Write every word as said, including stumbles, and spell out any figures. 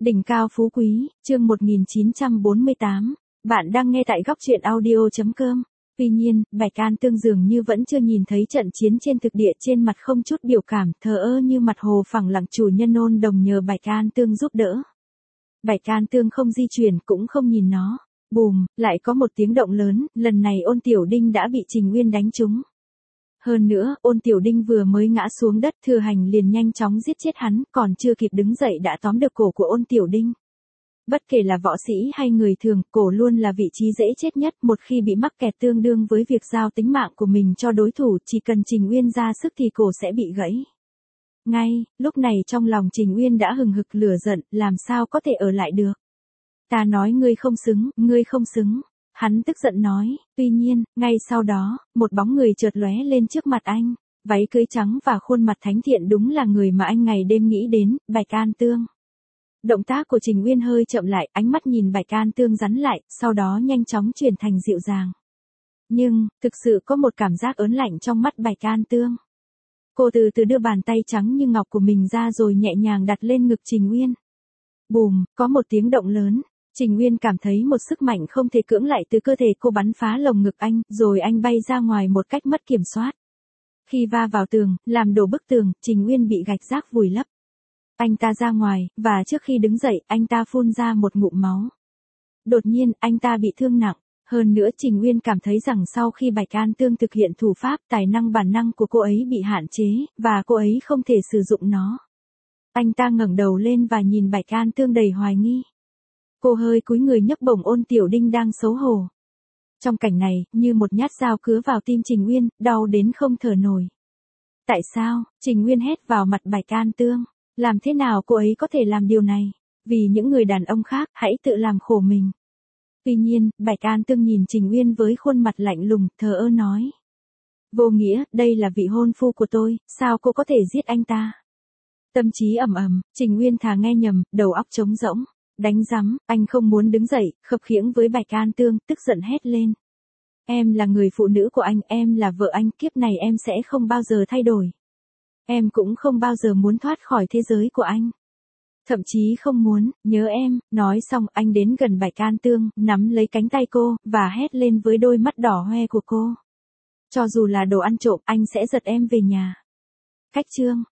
Đỉnh cao phú quý, chương một nghìn chín trăm bốn mươi tám. Bạn đang nghe tại góc truyện audio chấm com. Tuy nhiên, Bạch An Tương dường như vẫn chưa nhìn thấy trận chiến trên thực địa, trên mặt không chút biểu cảm, thờ ơ như mặt hồ phẳng lặng. Chủ nhân ôn đồng nhờ Bạch An Tương giúp đỡ. Bạch An Tương không di chuyển cũng không nhìn nó. Bùm, lại có một tiếng động lớn, lần này Ôn Tiểu Đinh đã bị Trình Uyên đánh trúng. Hơn nữa, Ôn Tiểu Đinh vừa mới ngã xuống đất, Thừa Hành liền nhanh chóng giết chết hắn, còn chưa kịp đứng dậy đã tóm được cổ của Ôn Tiểu Đinh. Bất kể là võ sĩ hay người thường, cổ luôn là vị trí dễ chết nhất, một khi bị mắc kẹt tương đương với việc giao tính mạng của mình cho đối thủ, chỉ cần Trình Uyên ra sức thì cổ sẽ bị gãy. Ngay, lúc này trong lòng Trình Uyên đã hừng hực lửa giận, làm sao có thể ở lại được. Ta nói ngươi không xứng, ngươi không xứng. Hắn tức giận nói, tuy nhiên, ngay sau đó, một bóng người chợt lóe lên trước mặt anh, váy cưới trắng và khuôn mặt thánh thiện, đúng là người mà anh ngày đêm nghĩ đến, Bạch An Tương. Động tác của Trình Uyên hơi chậm lại, ánh mắt nhìn Bạch An Tương rắn lại, sau đó nhanh chóng chuyển thành dịu dàng. Nhưng, thực sự có một cảm giác ớn lạnh trong mắt Bạch An Tương. Cô từ từ đưa bàn tay trắng như ngọc của mình ra rồi nhẹ nhàng đặt lên ngực Trình Uyên. Bùm, có một tiếng động lớn. Trình Uyên cảm thấy một sức mạnh không thể cưỡng lại từ cơ thể cô bắn phá lồng ngực anh, rồi anh bay ra ngoài một cách mất kiểm soát. Khi va vào tường, làm đổ bức tường, Trình Uyên bị gạch rác vùi lấp. Anh ta ra ngoài, và trước khi đứng dậy, anh ta phun ra một ngụm máu. Đột nhiên, anh ta bị thương nặng. Hơn nữa Trình Uyên cảm thấy rằng sau khi Bạch An Tương thực hiện thủ pháp, tài năng bản năng của cô ấy bị hạn chế, và cô ấy không thể sử dụng nó. Anh ta ngẩng đầu lên và nhìn Bạch An Tương đầy hoài nghi. Cô hơi cúi người nhấc bổng Ôn Tiểu Đinh đang xấu hổ. Trong cảnh này, như một nhát dao cứa vào tim Trình Uyên, đau đến không thở nổi. Tại sao? Trình Uyên hét vào mặt Bạch An Tương. Làm thế nào cô ấy có thể làm điều này? Vì những người đàn ông khác, hãy tự làm khổ mình. Tuy nhiên, Bạch An Tương nhìn Trình Uyên với khuôn mặt lạnh lùng, thờ ơ nói. Vô nghĩa, đây là vị hôn phu của tôi, sao cô có thể giết anh ta? Tâm trí ầm ầm, Trình Uyên thà nghe nhầm, đầu óc trống rỗng. Đánh rắm, anh không muốn đứng dậy, khập khiễng với Bạch An Tương, tức giận hét lên. Em là người phụ nữ của anh, em là vợ anh, kiếp này em sẽ không bao giờ thay đổi. Em cũng không bao giờ muốn thoát khỏi thế giới của anh. Thậm chí không muốn, nhớ em. Nói xong, anh đến gần Bạch An Tương, nắm lấy cánh tay cô, và hét lên với đôi mắt đỏ hoe của cô. Cho dù là đồ ăn trộm, anh sẽ giật em về nhà. Cách chương.